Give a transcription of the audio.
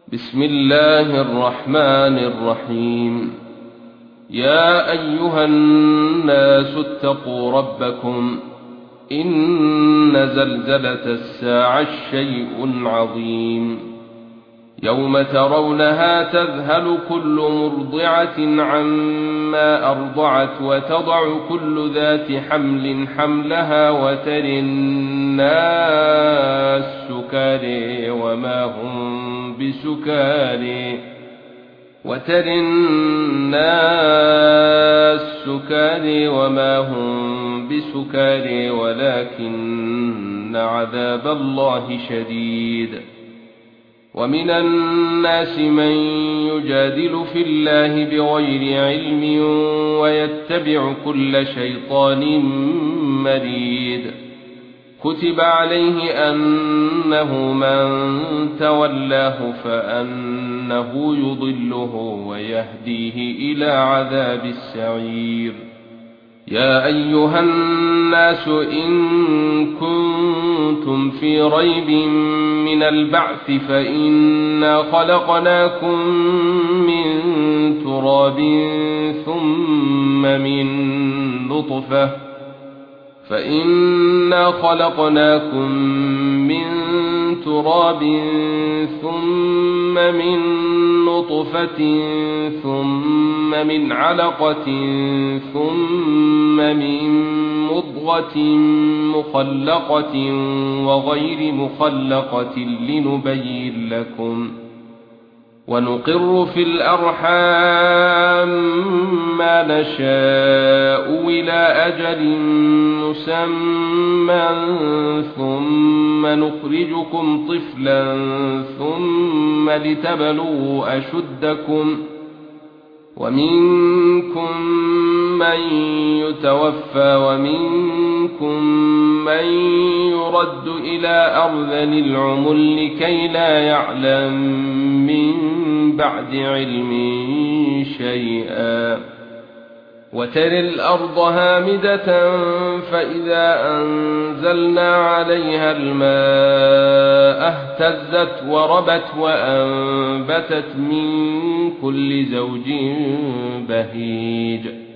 بسم الله الرحمن الرحيم. يا أيها الناس اتقوا ربكم إن زلزلة الساعة شيء عظيم. يوم ترونها تذهل كل مرضعة عما أرضعت وتضع كل ذات حمل حملها وترى الناس سكارى وما هم بسكارى ولكن عذاب الله شديد. ومن الناس من يجادل في الله بغير علم ويتبع كل شيطان مريد. كتب عليه أنه من تولاه فأنه يضله ويهديه إلى عذاب السعير. يا أيها الناس إن كنتم في ريب من البعث فإنا خلقناكم من تراب ثم من نطفة ثم من علقة ثم من مضغة مخلقة وغير مخلقة لنبين لكم. ونقر في الأرحام ما نشاء إلى أجل مسمى ثم نخرجكم طفلا ثم لتبلغوا أشدكم. ومنكم من يتوفى ومنكم من يرد إلى أرذل العمر لكي لا يعلم من بعد علم شيئا. وترى الأرض هامدة فإذا أنزلنا عليها الماء اهتزت وربت وأنبتت من كل زوج بهيج.